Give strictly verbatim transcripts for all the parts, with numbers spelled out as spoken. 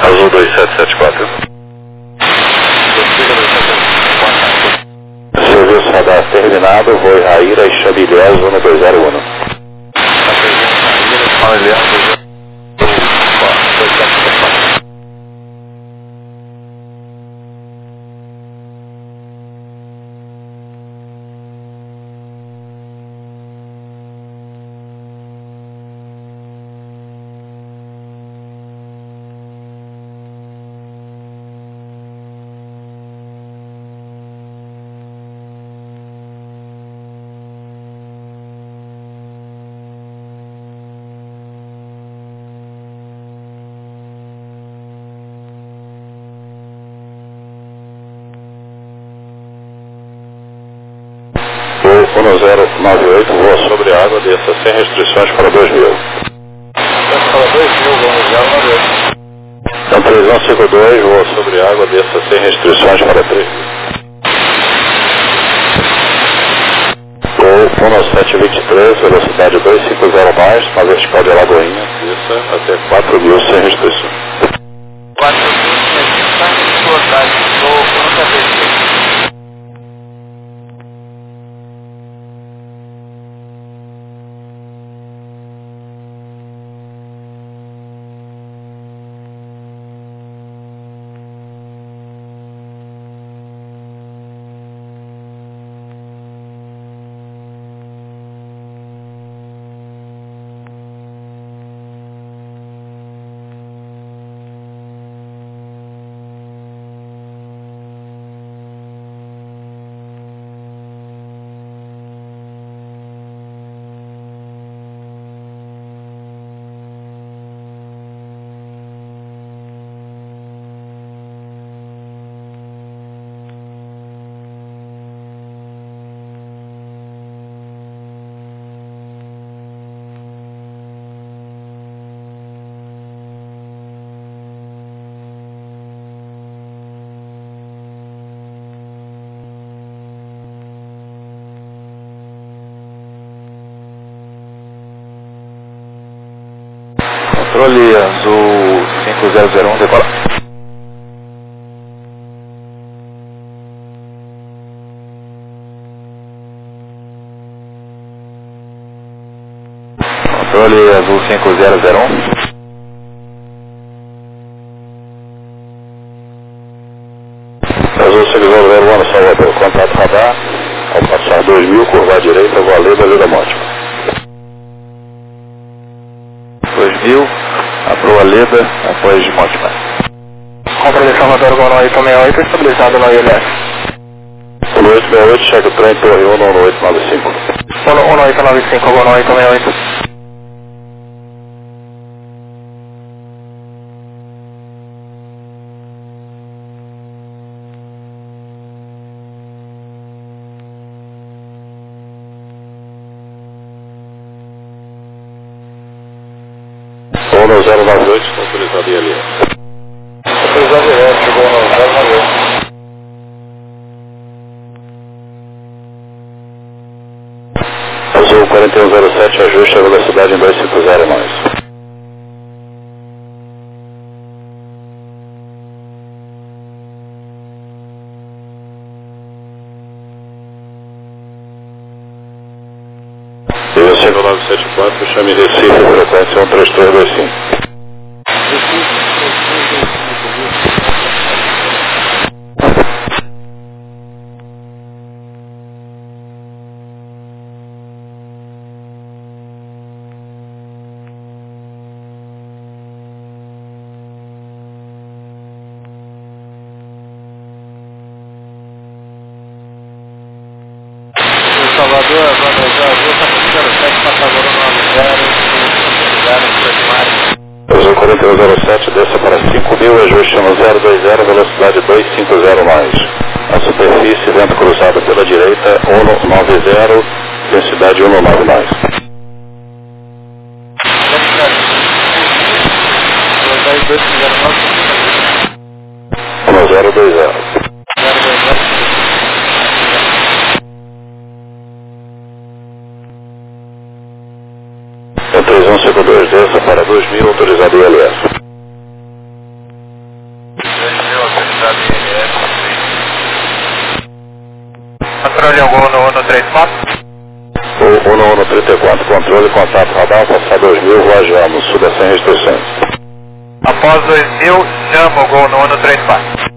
Azul dois sete sete quatro. Serviço radar terminado, voo Raíra e Xabilé, zona dois zero um. um zero nove oito, voa sobre a água, desça sem restrições para dois mil. Para dois mil, vamos já, nove oito. Então três um cinco dois, voa sobre a água, desça sem restrições para três mil. Voo um sete dois três, velocidade duzentos e cinquenta mais, na vertical de Alagoinha, desça até quatro mil sem restrições. quatro mil sem restrições, velocidade, voo um sete dois três. Controle Azul cinco zero zero um, decola. Controle Azul cinco zero zero um. Azul cinco zero zero um, Salvador. Contato radar. Ao passar dois mil, curva à direita, voa Leda, Leda Monte. dois mil, a proa Leda, após de Montemar. Controle Salvador, Gol oito seis oito, estabilizado no I L S. um oito seis oito, cheque o trem, torre um um oito nove cinco. um oito nove cinco, Gol oito seis oito. um zero nove oito, autorizado I L S. Autorizado I L S, chegou no zero nove oito. Azul quarenta e um zero sete, ajuste a velocidade em duzentos e cinquenta mais. E você no nove sete quatro, chame Recife, frequência um três três dois cinco. Salvador, Vandejão, Azul, está zero sete, Passageiro nove zero, Azul quarenta e um zero sete, desça para cinco mil, ajuste no zero dois zero, velocidade duzentos e cinquenta mais. A superfície, vento cruzado pela direita, cento e noventa, densidade cento e nove mais. um zero dois zero. três um cinco dois, desça para dois mil, autorizado I L S. o Gol no Uno trinta e quatro. O Uno Uno trinta e quatro, controle, contato radar, passar dois mil, viajamos, suba sem restrições. Após dois mil, chama o Gol no Uno trinta e quatro.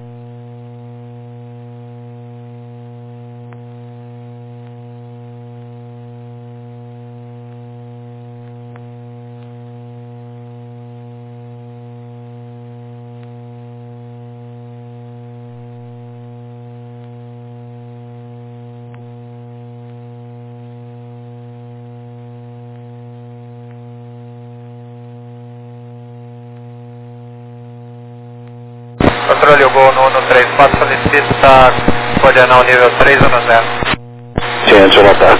Controle o Gol no Uno trinta e quatro, solicita coordenar o nível três Uno zero. Ciente, anotar.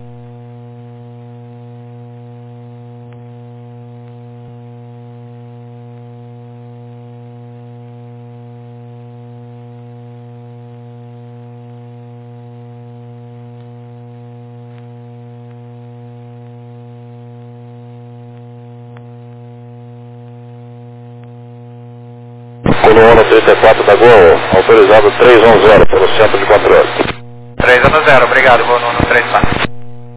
Uno Uno trinta e quatro da Gol, autorizado três um zero pelo centro de controle. três Uno zero, obrigado, Gol no Uno trinta e quatro.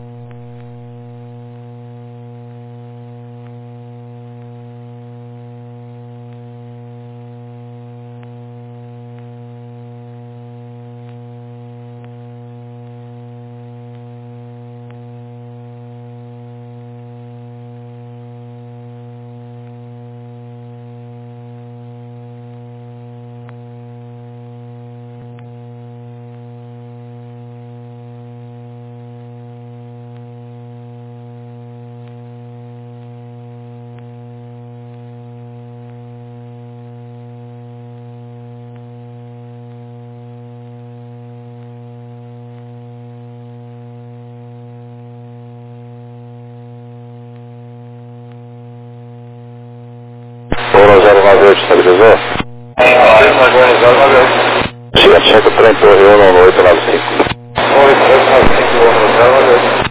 Uno zero nove oito, estabilizou? Ciente, cinco trem, torre Uno oito nove cinco. oito nove cinco, Uno zero nove oito.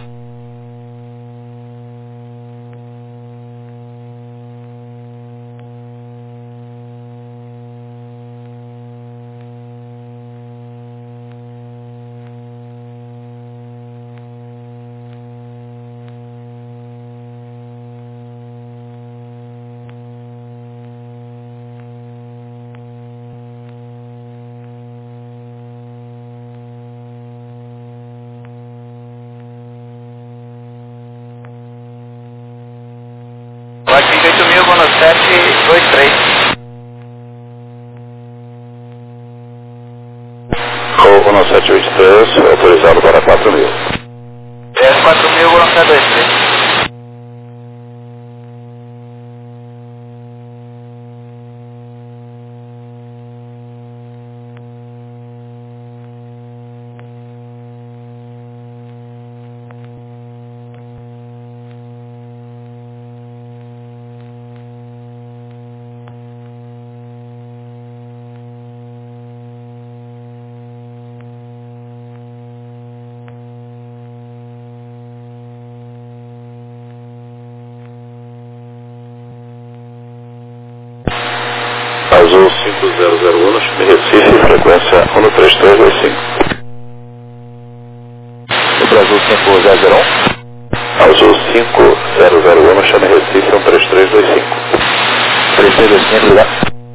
Vai oito mil, Uno sete dois três. O Uno sete oito três, autorizado para quatro mil. dez quatro mil, Uno sete dois três. Azul cinco zero zero Uno, Recife, frequência um três três dois cinco. O Brasil cinco zero zero um. Azul cinco zero zero Uno, chame Recife um três três dois cinco. três três dois cinco, ligar.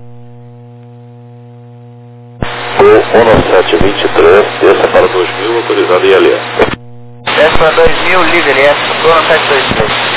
O Uno sete dois três, desça para dois mil, autorizado I L S. dez para dois mil, liga L S, Uno sete dois três.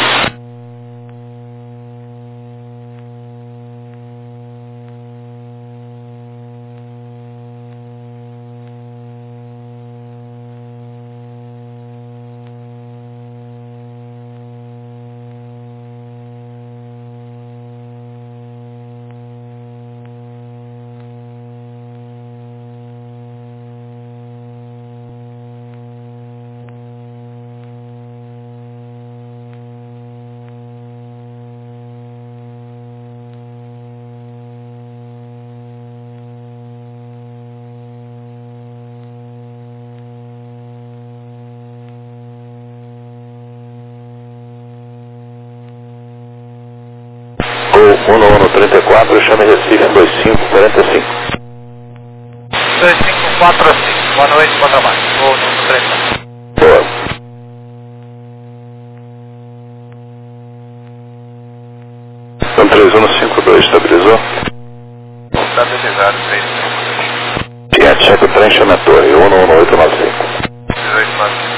Uno Uno trinta e quatro, chame Recife dois cinco quatro cinco. dois cinco quatro cinco, boa noite, boa trabalho. pressão. Boa. um três um cinco dois, estabilizou? Estabilizado, três cinco dois. Tinha check o trench na torre, um um oito nove cinco. dezoito quatro.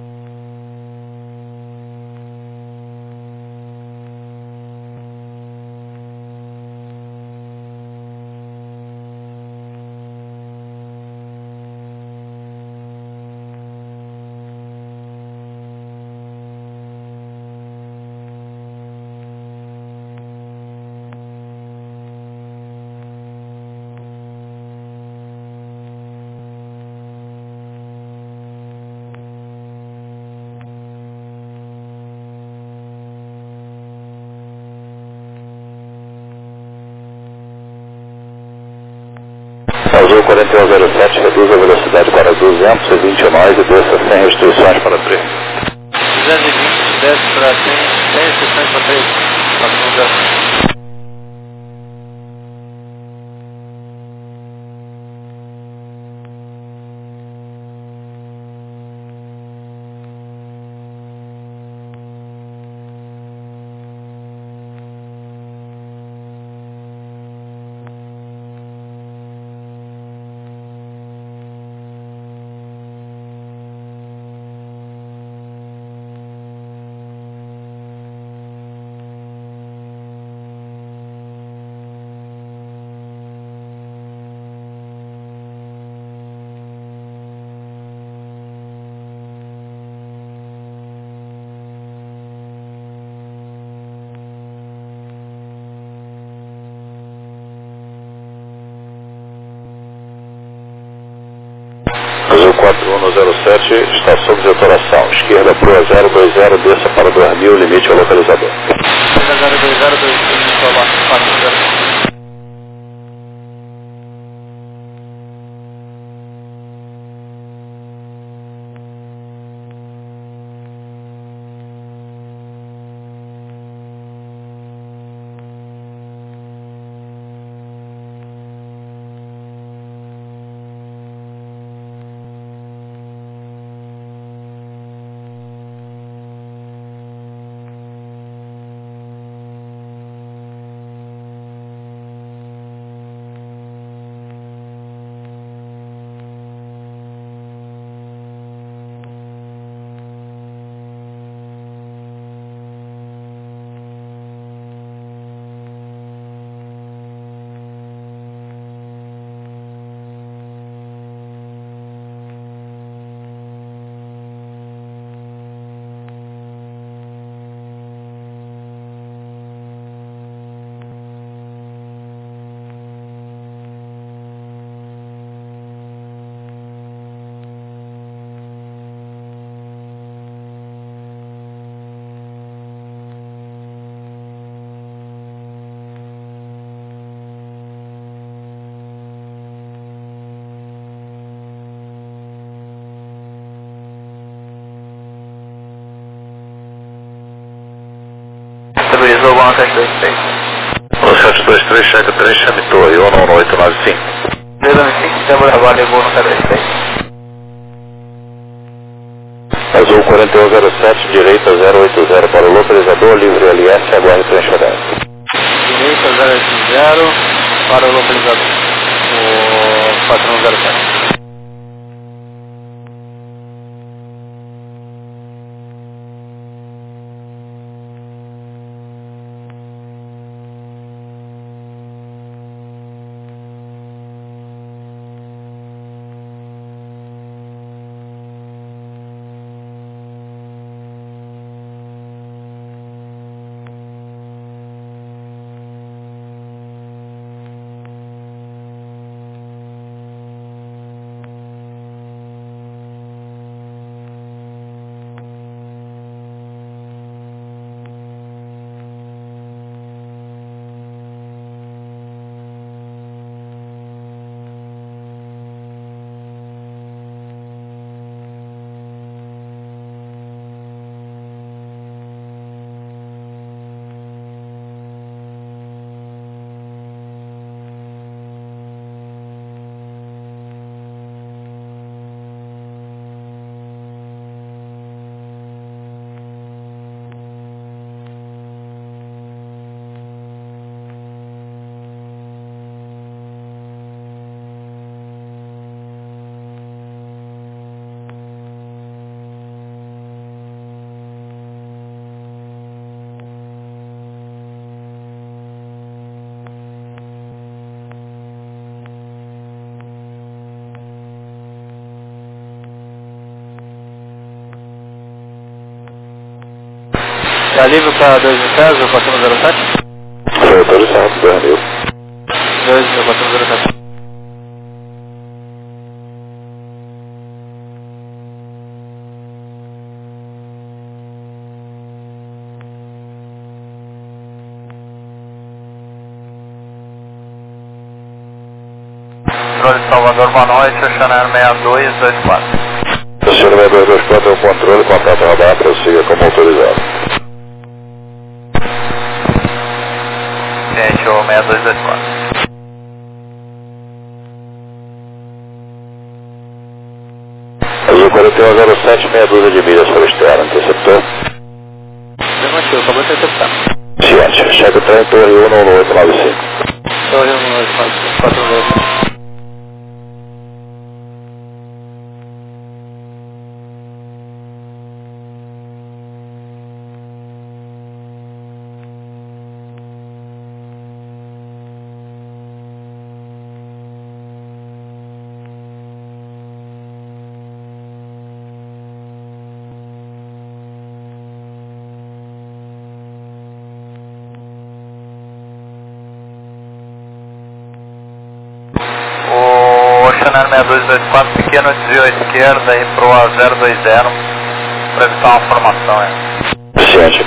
Azul quarenta e um zero sete, reduz a velocidade para duzentos e vinte nós e desça sem restrições para três. duzentos e vinte, desce para cem, sem restrições para três. quatro um zero. Azul quatro um zero sete, está sob detonação. Esquerda Proa zero dois zero, desça para dois mil, limite ao localizador. zero dois zero dois cinco quatro um zero. Estabilizou o sete dois três. um sete dois três, checa três, chame torre, um um oito nove cinco. zero nove cinco, Débora Vale, voo no sete dois três. Azul quarenta e um zero sete, direita zero oito zero para o localizador, livre L S, aguarde transferência. Direita zero oito zero para o localizador. O quatro um zero sete. Tá livre para dois mil César, quatro um zero sete? Foi autorizado, dois mil. dois mil, quatro um zero sete. Controle de Salvador, boa noite, Chanel seis dois dois quatro. Chanel seis dois dois quatro é o controle, contato radar, prossiga como autorizado. Gente, o seis dois dois quatro. Azul quarenta e um zero sete, meia dúzia de milhas para externo, interceptor. Afirmativo, acabou de interceptar. Ciente, cheque o trem, torre um um oito nove cinco. Torre um um oito nove cinco, quatro um zero sete. O Chanel seis dois dois quatro, pequeno desvio à esquerda e pro A zero dois zero para evitar uma formação aí. Ciente.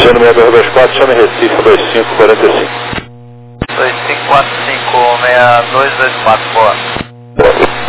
Oceano seis dois dois quatro, chame Recife dois cinco quatro cinco. dois cinco quatro cinco, seis dois dois quatro, boa. Boa.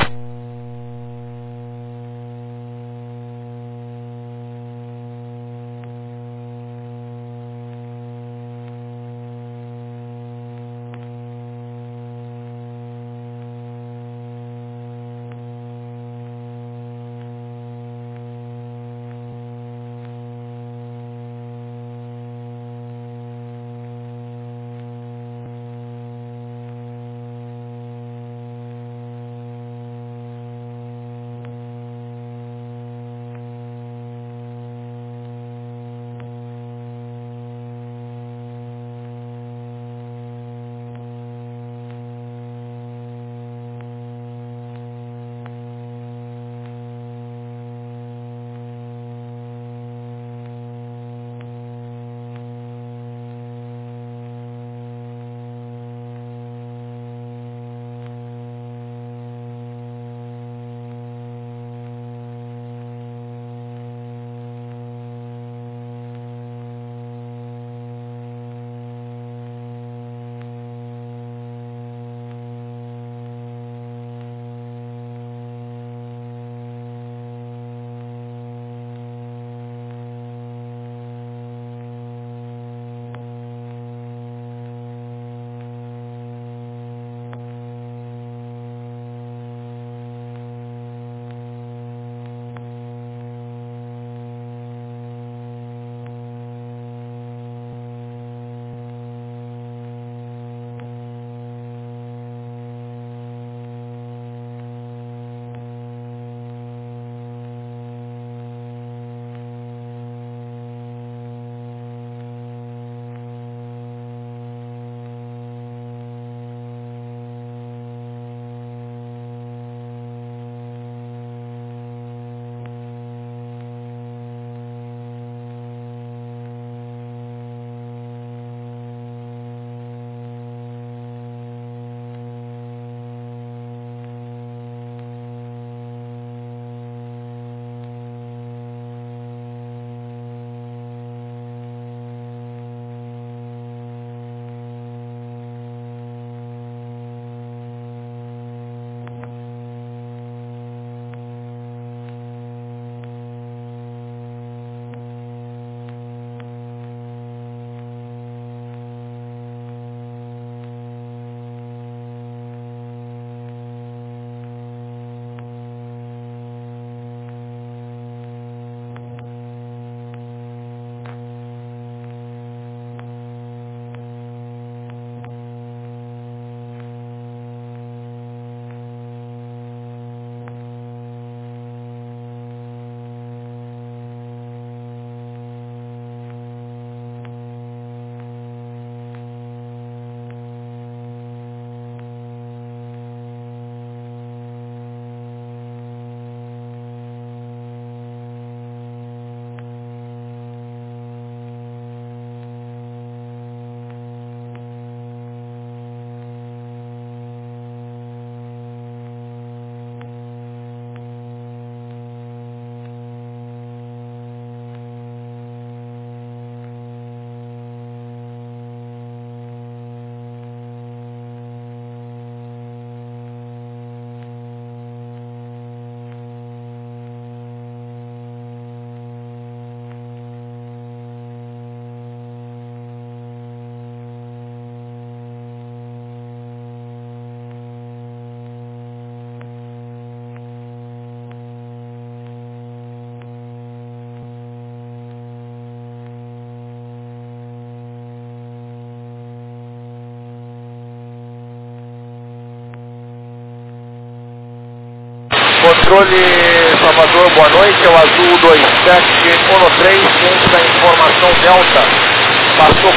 Controle Salvador, boa noite, é o Azul dois sete um três, ciente da informação Delta, passou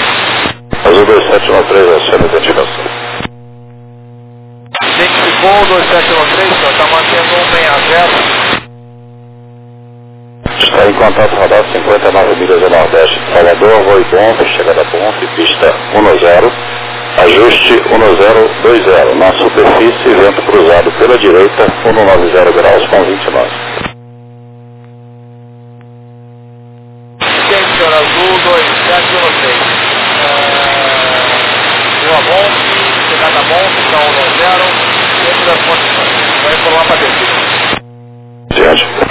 Conde. Azul dois sete um três, aciona a identificação. Identificou dois sete um três, senhor, está mantendo um seis zero. Está em contato radar cinquenta e nove milhas ao nordeste. Salvador, voo Bonf, chegada a Bonf, pista um zero, ajuste um zero dois zero, na superfície, vento cruzado pela direita, cento e noventa graus com vinte e nove. Sim, senhor, Azul dois dentro das condições. Vai por lá para dentro. Diante.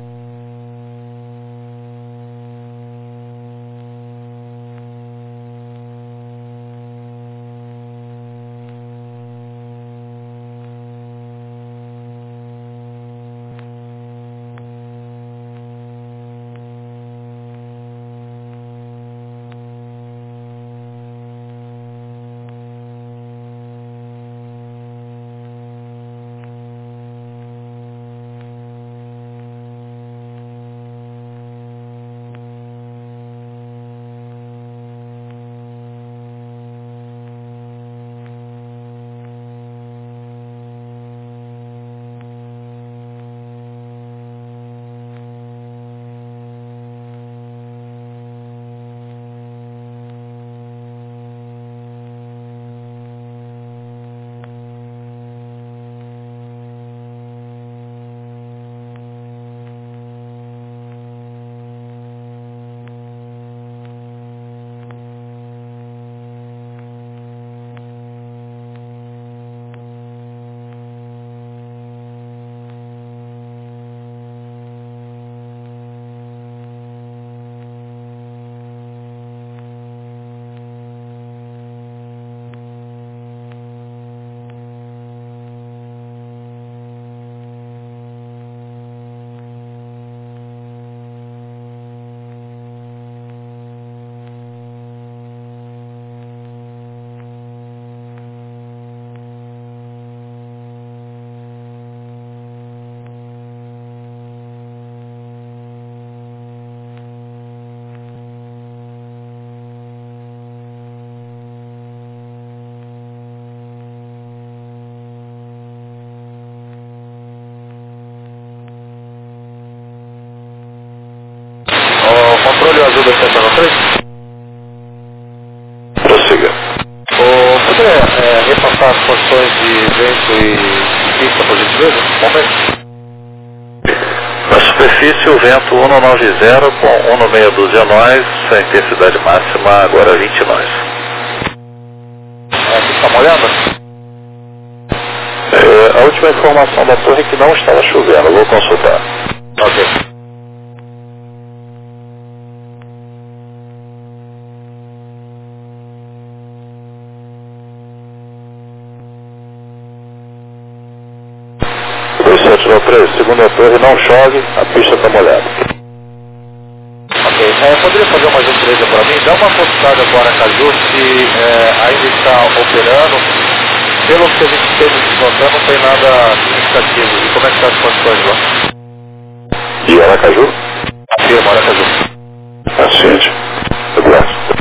Controle azul da estação três. Prossiga. O poderia é, repassar as posições de vento e pista, por gentileza? Momento. Na superfície, o vento um noventa com um no meia dúzia nós, a intensidade máxima agora vinte nós. É, aqui está molhada? É, a última informação da torre é que não estava chovendo, vou consultar. Ok. dois sete nove três, segunda torre, não chove, a pista está molhada. Ok. É, poderia fazer uma gentileza para mim? Dá uma consultada com o Aracaju se é, ainda está operando. Pelo que a gente teve de notar, não tem nada significativo. E como é que estão as condições lá? E Aracaju? Afirma, Aracaju. Paciente. Abraço.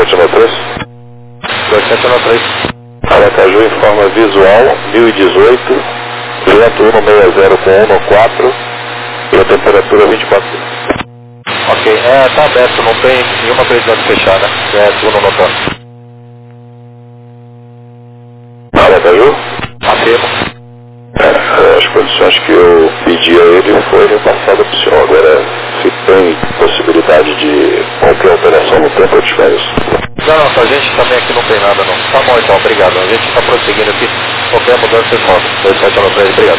sete nove três. dois sete nove três. Aracaju informa visual mil e dezoito, vento um seis zero com um no quatro e a temperatura vinte e quatro. Ok, é, tá aberto, não tem nenhuma previsão de fechar, né? É turno noturno. Aracaju? Afirmo. É, as condições que eu pedi a ele foi repassada para o senhor. Agora, se tem possibilidade de qualquer alteração no tempo, eu te espero isso. Não, não, a gente também aqui não tem nada não. Tá bom então, obrigado. A gente está prosseguindo aqui. Qualquer mudança vocês mandam. dois sete nove três, obrigado.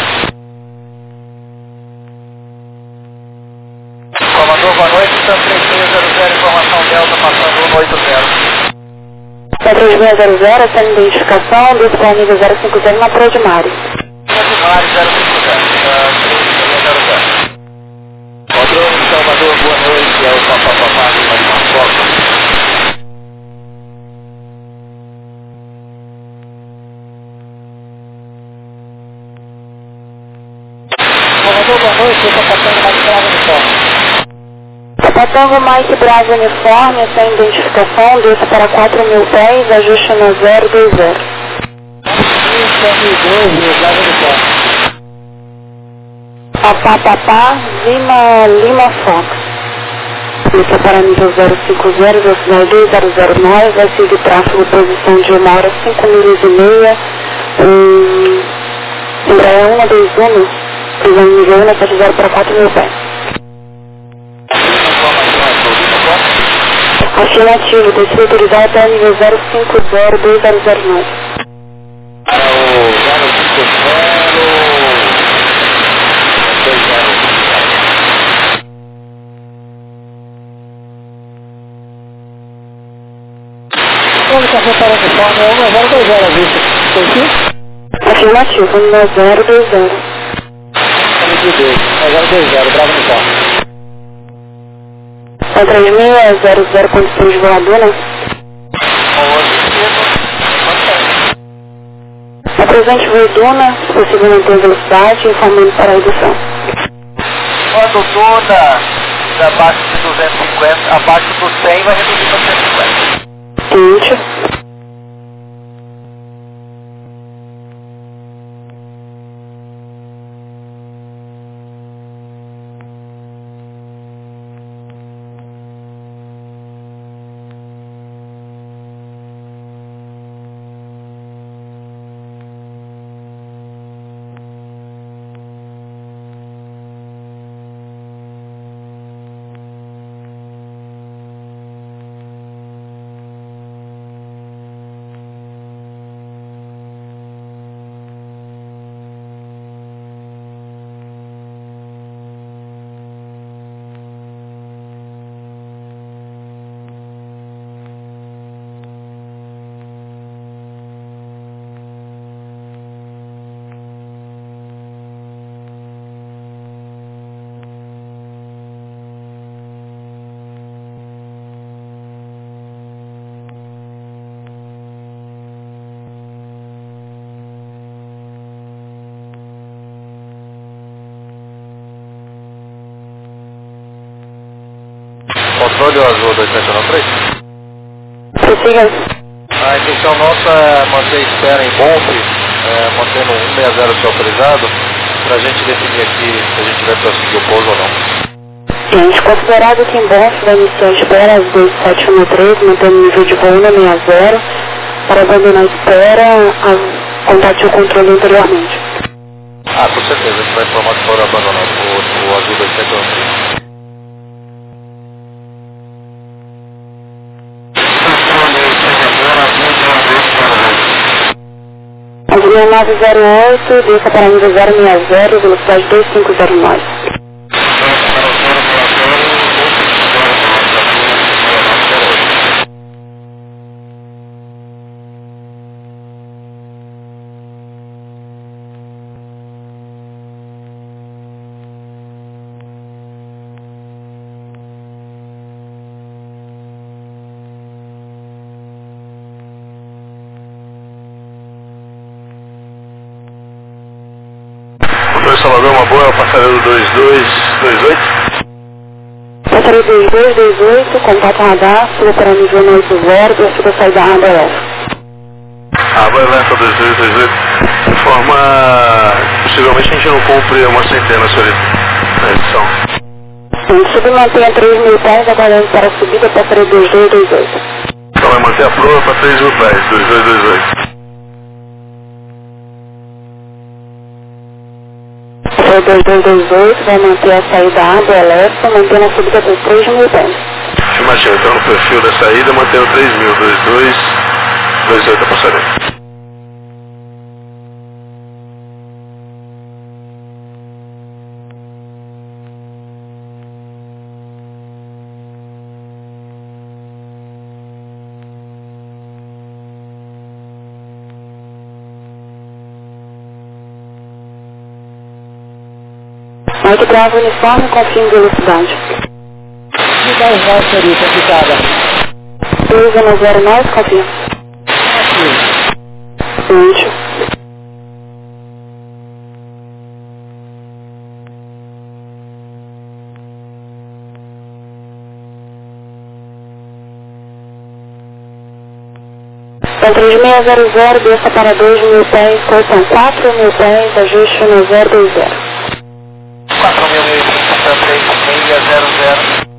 Comandou, boa noite, Sam três seis zero zero, informação Delta, passando um oito zero. Sam três seis zero zero, sem identificação, desce para a nível zero cinco zero na Praia de Mares. Mário zero cinco zero, três seis zero zero. Padrão Salvador, boa noite, é o Papapapá, mais uma foto. Salvador, boa noite, eu estou passando mais bravo uniforme. Papatango Mike Bravo uniforme, sem identificação, desce para quatro mil pés, ajuste no zero dois zero. Papá, papá, Lima, Lima Fox. Desce para nível zero cinco zero, velocidade dois zero zero nove, vai seguir tráfego, posição de uma hora, cinco milhas e meia. Um, Embraer um dois um, prisão nível um, sete zero para quatro mil pés. Afirmativo, desce autorizado até nível zero cinco zero, dois zero zero nove. Para o zero cinco zero, dois zero. Como café para o uniforme é um zero dois zero a vista. Foi aqui? Afirmativo, um zero dois zero. um zero dois zero, bravo uniforme. É três mil, é zero zero, condição de voadora. Apresente voo Duna, se possível manter velocidade, informando para a redução. Quando Duna, abaixo de duzentos e cinquenta, abaixo do cem vai reduzir para cento e cinquenta. Seguinte. Controle azul dois sete nove três. Prossiga. A intenção nossa é manter a espera em Bonfe, é, mantendo um seis zero se autorizado, para a gente definir aqui se a gente vai prosseguir o pouso ou não. Gente, considerado que em Bonf vai iniciar a espera às dois sete um três, mantendo o nível de voo no seis zero, para abandonar a espera, a, contate o controle anteriormente. Ah, com certeza, a gente vai informar que foram abandonados o, o azul dois sete um três. Azul nove zero oito, desça para nível zero seis zero, velocidade dois cinco zero nove. Salvador, uma boa, passageiro dois dois dois oito. Passaria dois dois dois oito, contato radar, suba para nível oito zero, descida saída A B L F. Aba Elenca dois dois dois oito, informa, possivelmente a gente não cumpre uma centena, senhorita, na edição. Sim, subi e mantenha três mil pés, aguardando para a subida, passaria dois dois dois oito. Então vai manter a proa para três mil pés, dois dois dois oito. Foi dois dois dois oito, vai manter a saída A B L F, mantendo a subida por três mil pés. Estimativa, então no perfil da saída, mantendo três mil, dois dois dois oito a passaria. Mike Bravo uniforme, confio em velocidade. E dez nove, senhorita, aplicada. dois um zero nove, confio. vinte. Então três seis zero zero, desça para dois mil pés, cortam quatro mil pés, ajuste no zero dois zero. quatro mil e três seis zero zero.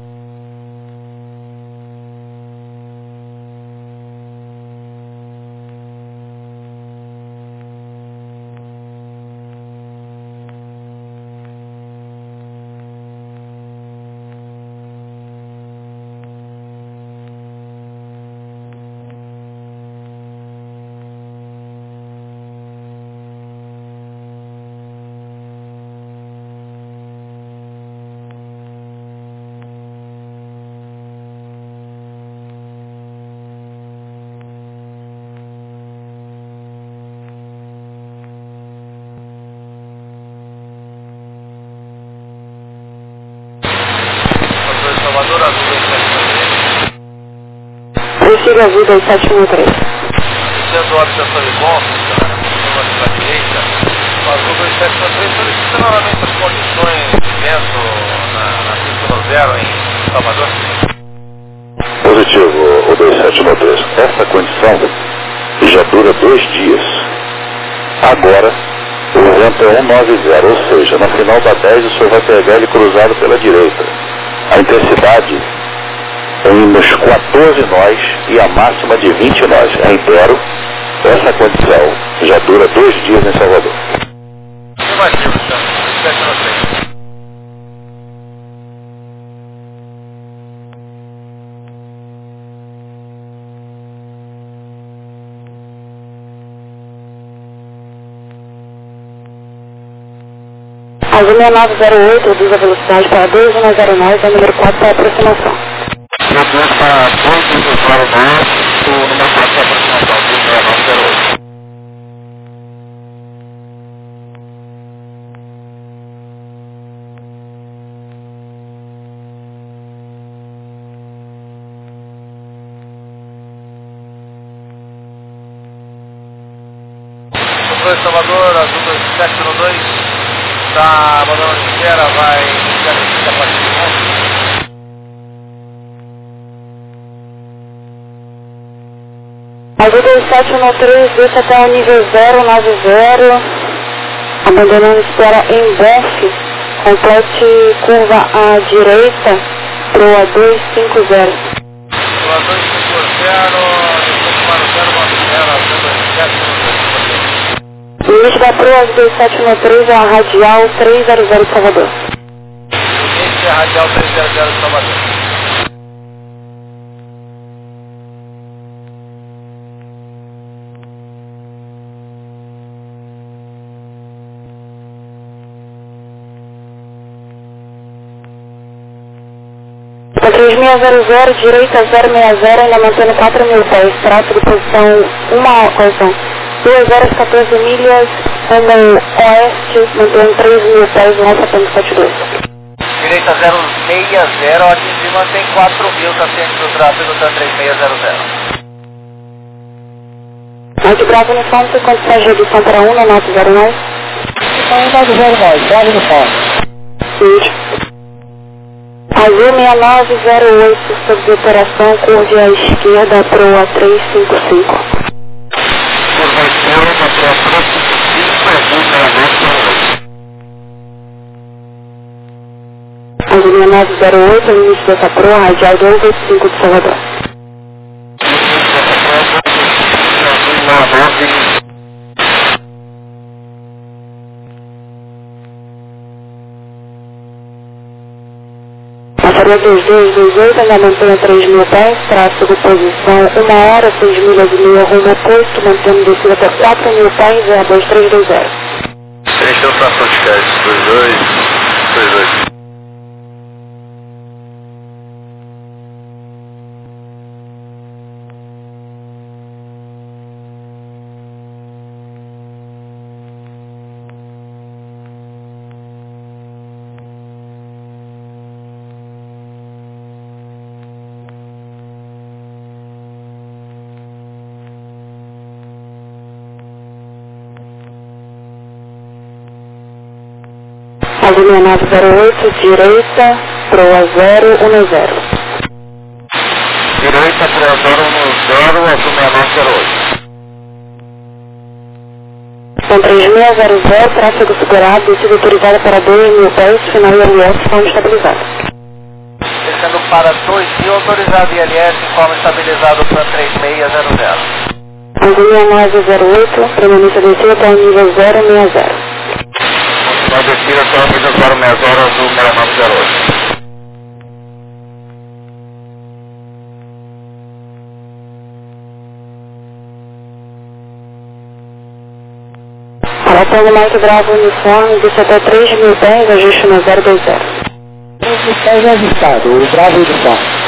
Salvador, azul dois sete três. Prefiro azul dois sete um três. Sendo observação de pontos, para a direita, o azul dois sete um três solicita novamente as condições de vento na, na pista zero em Salvador. Positivo, o dois sete um três. Essa condição já dura dois dias. Agora, o vento é cento e noventa, ou seja, no final da dez o senhor vai pegar ele cruzado pela direita. A intensidade em uns quatorze nós e a máxima de vinte nós. Reitero, essa condição já dura dois dias em Salvador. Afirmativo, então. sete um três. Azul seis nove zero oito, reduz a velocidade para dois um zero nove, é o número quatro para aproximação. Reduz para dois um zero nove, o número quatro para aproximação, dois seis nove zero oito. dois Salvador, azul dois sete um dois. Está abandonando a espera, vai iniciar a descida a partir de ontem. Azul dois sete um três, desce até o nível zero nove zero, abandonando espera em Bofe, complete curva à direita, proa dois cinco zero. Proa dois cinco zero, desculpa para o zero nove zero, azul dois sete um dois. Limite da proa dois sete um três é a radial três zero zero Salvador. Limite é a radial três zero zero Salvador. Para três seis zero zero, direita zero seis zero, ainda mantendo quatro mil pés, traço de posição uma correção. duas horas e quatorze milhas, rumo oeste, mantendo três mil pés, lança ponto sete dois. Direita zero seis zero, atingir, mantém quatro mil, está sendo do tráfego, está três seis zero zero. Mike Bravo no fundo, tem condições de redução para um, na nota zero nove. Então, um nove zero nove, Bravo no fundo. Sim. Azul seis nove zero oito, sob operação, curva à esquerda, proa trezentos e cinquenta e cinco. Curva à esquerda, proa trezentos e cinquenta e cinco, Azul seis nove zero oito. Azul seis nove zero oito, início dessa proa, radial duzentos e oitenta e cinco de Salvador. Passaria dois dois dois oito, ainda mantém a três mil pés, tráfego posição uma hora, seis milhas e meia rumo oposto, mantendo descida até quatro mil pés, é a dois três dois zero. Preencheu o tração de cast, dois dois dois dois. Azul seis nove zero oito, direita, proa zero um zero. Direita, proa zero um zero, Azul seis nove zero oito. Com três seis zero zero, tráfego segurado, descida autorizada para dois mil pés, final I L S, forma estabilizada. Descendo para dois mil, autorizado I L S, forma estabilizado para três seis zero zero. Azul seis nove zero oito, permanência descida até o nível zero seis zero. Na descida até o nível zero seis zero, Azul seis nove zero oito. Alatando Mike Bravo uniforme, desce até três mil pés, ajuste no zero dois zero. três mil pés ajustado, o Bravo uniforme.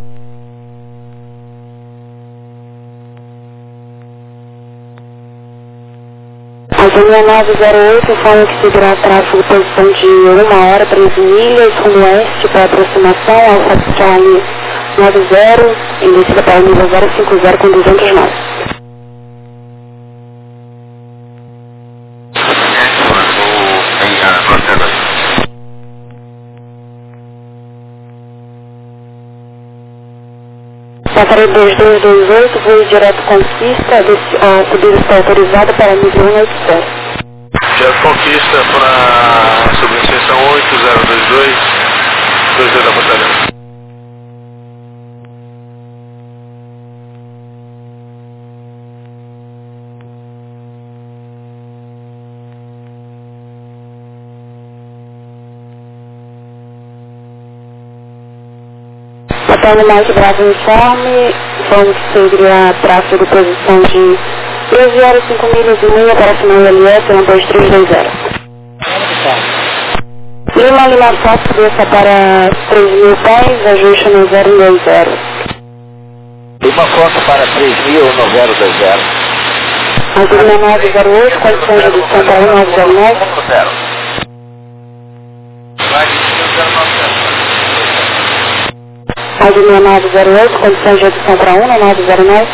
Azul seis nove zero oito, informa que seguirá tráfego posição de uma hora, três milhas, rumo oeste para aproximação, Alfa Charlie nove zero, em descida para o nível zero cinco zero com duzentos nove. Passaria dois dois dois oito, voo direto Conquista, a subida está autorizada para nível um oito zero. Direto Conquista para subseção oito zero dois dois, dois dois da batalhão. Hotel Mike Bravo uniforme, informe que seguirá tráfego posição de treze horas cinco milhas e meia para final I L S, um dois três dois zero. Lima Lima Fox, desça para três mil pés, ajuste no zero dois zero. Lima Fox para três mil no zero dois zero. Azul seis nove zero oito, condição de redução para um nove zero nove. Vai de zero nove zero. Azul seis nove zero oito, condição de redução para um nove zero nove.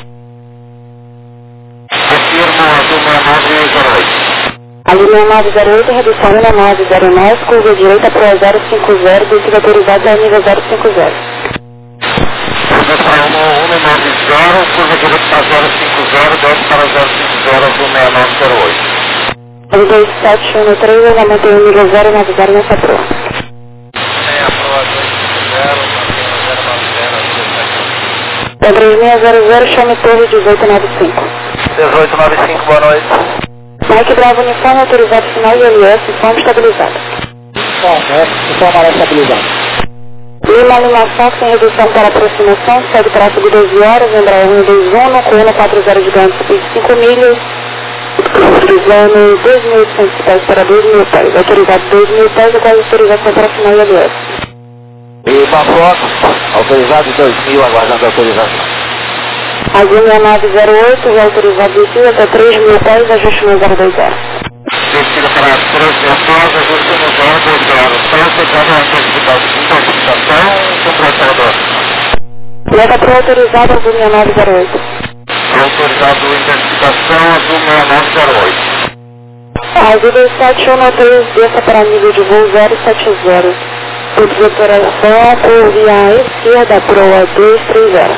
Confirma Azul seis nove zero oito. Azul seis nove zero oito, redução um nove zero nove, curva direita para zero cinco zero, descida autorizada ao nível zero cinco zero. Curva para um nove zero, curva direita para zero cinco zero, desce para zero cinco zero, Azul seis nove zero oito. Azul dois sete um três, ainda mantém o nível zero nove zero nessa proa. Tem a proa dois cinco zero, mantém o zero nove zero, É três seis zero zero, chame torre dezoito nove cinco. dezoito nove cinco, boa noite. Mike Bravo uniforme autorizado final I L S, forma estabilizada. Bom, é, informa área estabilizada. Lima Lima Fox em redução para aproximação, segue tráfego doze horas, Embraer um dois um, coluna quatro zero de ganho de cinco milhas, utilizando dois mil e oitocentos pés para dois mil pés, autorizado dois mil pés, igual autorização para final I L S. Lima Fox, autorizado dois mil, aguardando autorização. Azul seis nove zero oito, autorizado descida até três mil pés, ajuste no zero dois zero. Descida para três mil pés, ajuste no zero dois zero. Peça para a intensificação, completador. Mega Pro autorizado, Azul seis nove zero oito. Autorizado intensificação, Azul seis nove zero oito. Azul dois sete um três, desça para nível de voo zero sete zero. Ponto de operação por via esquerda, proa dois três zero.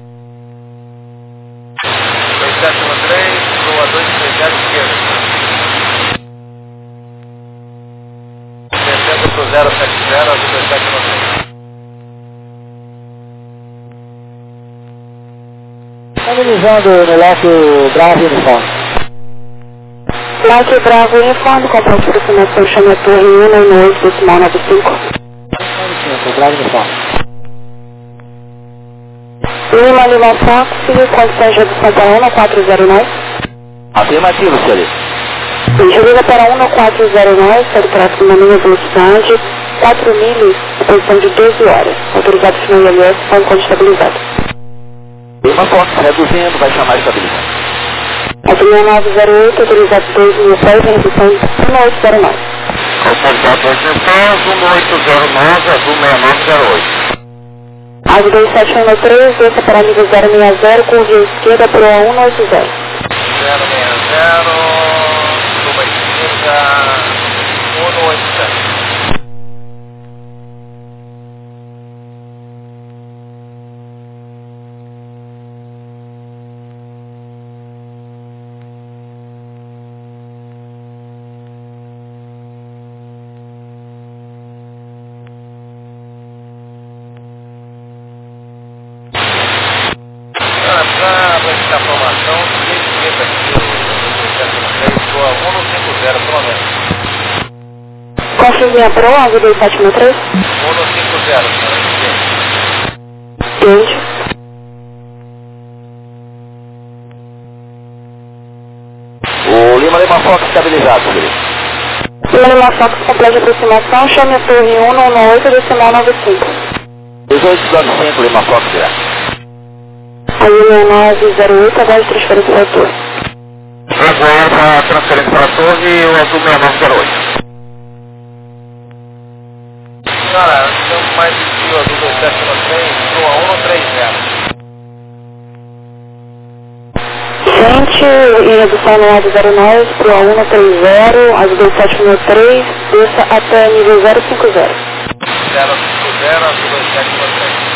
dois sete um três, proa dois três zero, esquerda. Descendo pro zero sete zero, azul dois sete um três. Analisando no lote Bravo Uniforme. Lote Bravo Uniforme, com ponto de aproximação, chame a torre um no oito decimal nove cinco. Bravo Uniforme. Lima Lima Fox, condições de redução para um no quatro zero nove. Afirmativo, senhorita. Reduza para um no quatro zero nove, segue tráfego na minha velocidade, quatro milhas, posição de doze horas. Autorizado final I L S, ponto estabilizado. Lima Fox, reduzindo, vai chamar estabilizado. Azul nove zero oito, autorizado dois mil pés, redução um oito zero nove. Autorizado dois mil pés, um oito zero nove, azul seis nove zero oito. Azul dois sete um três, desça para nível zero seis zero, curva esquerda para um oito zero. zero seis zero, curva esquerda, um oito zero. Para a formação, de esquerda aqui, o proa um no cinco zero, pelo menos. Confirme a proa, Azul dois sete um três. um no cinco zero, Entende? O Lima Lima Fox estabilizado, senhorita. Lima Lima Fox, completa de aproximação, chame a torre um no oito decimal nove cinco. dezoito noventa e cinco, Lima Fox direto. Aí nove zero oito, agora de transferência para a torre. Agora transferência para a torre e o azul seis nove zero oito. Cara, estamos mais de fio azul dois sete um três, proa um no três zero. Gente, em redução no nove zero nove, proa um no três zero, azul dois sete um três, desça até nível zero cinco zero. zero cinco zero, azul dois sete um três.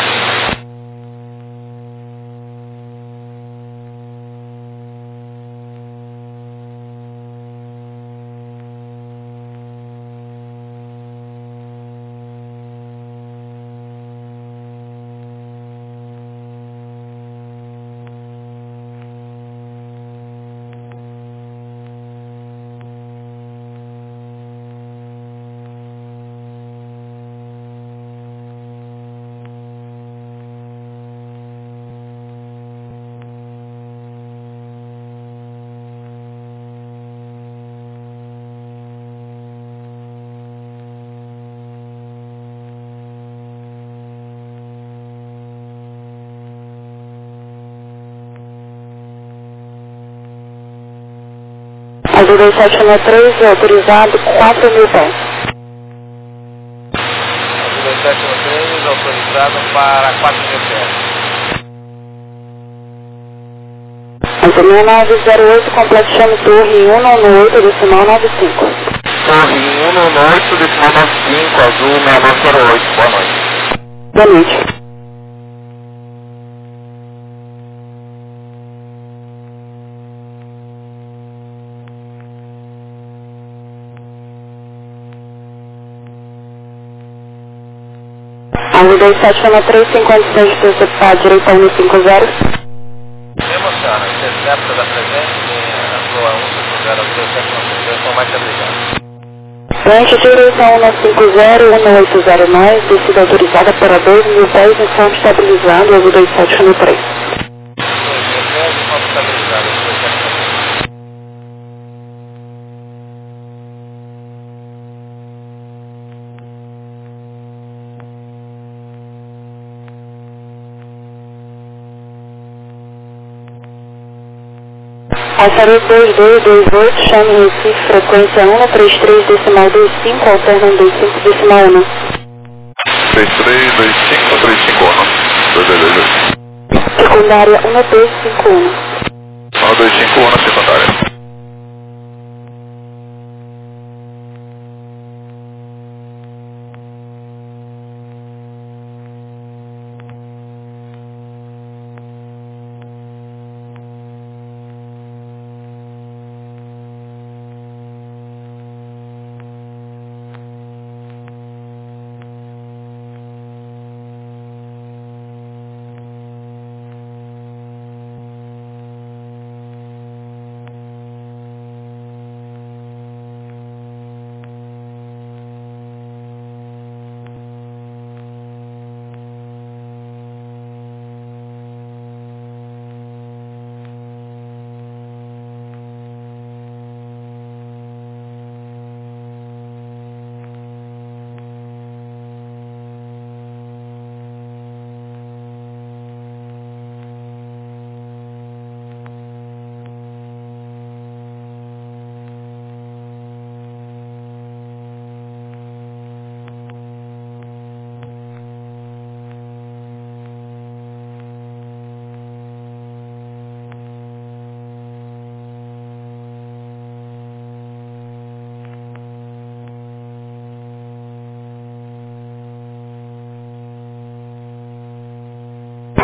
Azul dois sete um três, autorizado quatro mil pés. Azul dois sete um três, autorizado para quatro mil pés. Azul nove zero oito, completo chame torre um no oito decimal nove cinco. Torre um no oito, decimal nove cinco, azul seis nove zero oito. Boa noite. Boa noite. Azul dois sete um três, tem condições de interceptar direita um cinco zero. Temos, cara, intercepta da presente, a proa um cinco zero, azul dois sete um três, então mais obrigado. Frente direita um cinco zero, um oito zero nove, descida autorizada para dois mil pés, em forma estabilizado, azul dois sete um três. dois mil pés, em forma estabilizada, azul dois sete um três. Alfaria dois dois dois oito, chame Recife, frequência um três três, decimal dois cinco, alterna dois cinco, decimal um. três três dois cinco três cinco um. dois dois dois dois. Secundária um dois cinco um. um dois cinco um na secundária.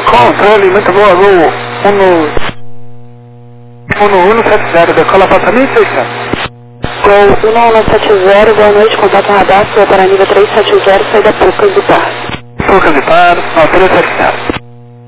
Controle, muito boa, Gol um um sete zero, decola para mim, seiscentos. Gol um um sete zero, boa noite, contato radar, sua para nível três sete zero, saída Poucas do Par. Poucas do Par, altura sete zero.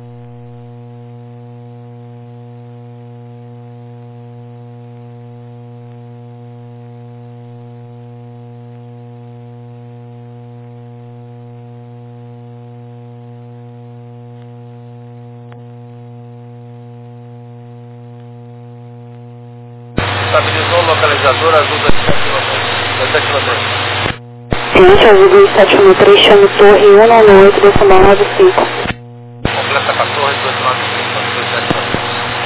Estabilizou o localizador azul dois sete um três. Ciente azul dois sete um três, chame torre um nove oito, decimal nove cinco. Completa para a torre dois nove cinco, dois sete um três.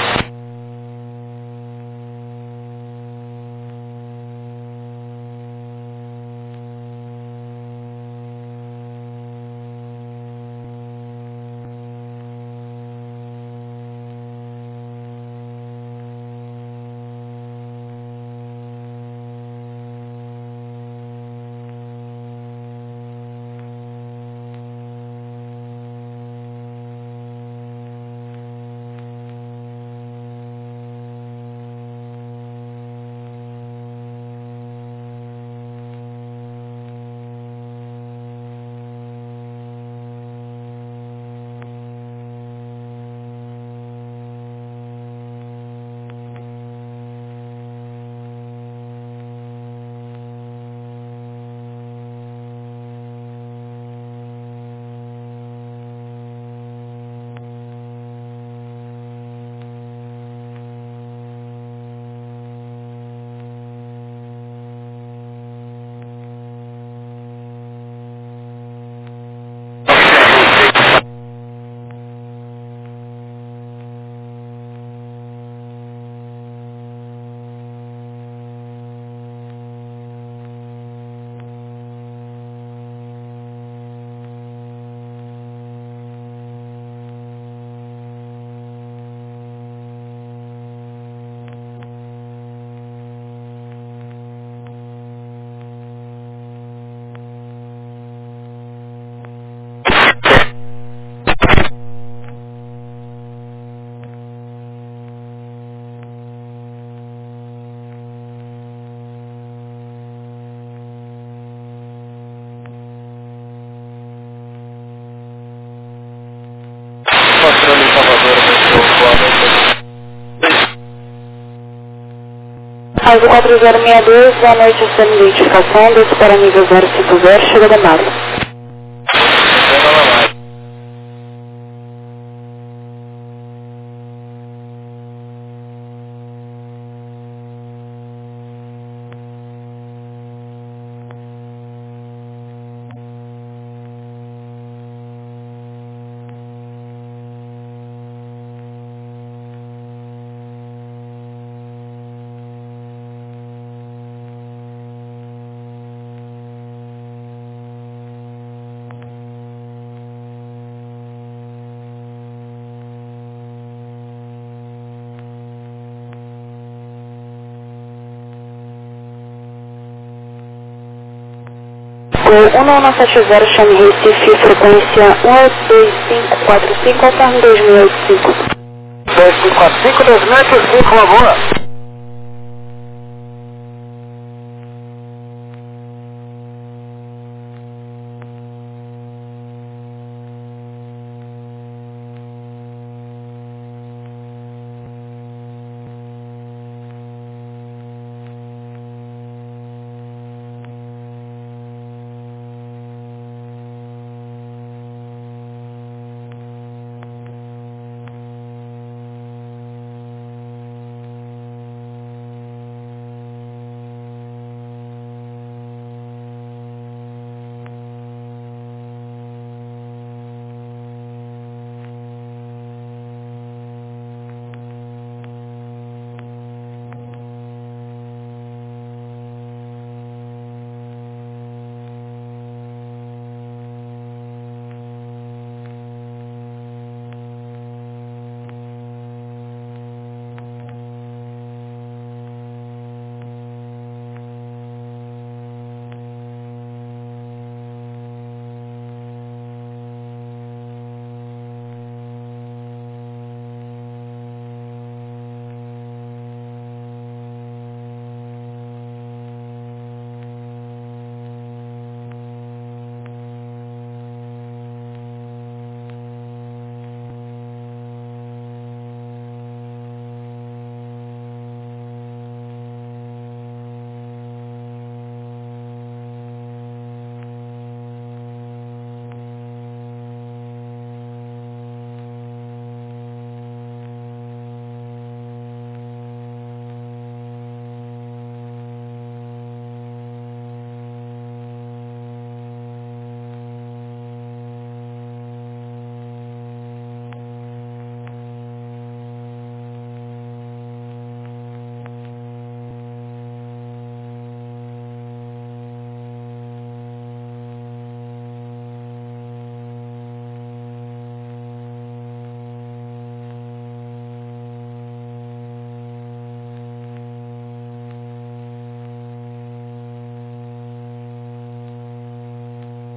Controle Salvador, muito boa noite. Azul quatro zero seis dois, boa noite, estamos em identificação, desse para nível zero cinco zero, chega da Mário. Gol um nove sete zero, chame Recife, frequência um oito dois cinco quatro cinco, alterno dois mil e oitenta e cinco. dois cinco quatro cinco, dois mil e oitenta e cinco, uma boa.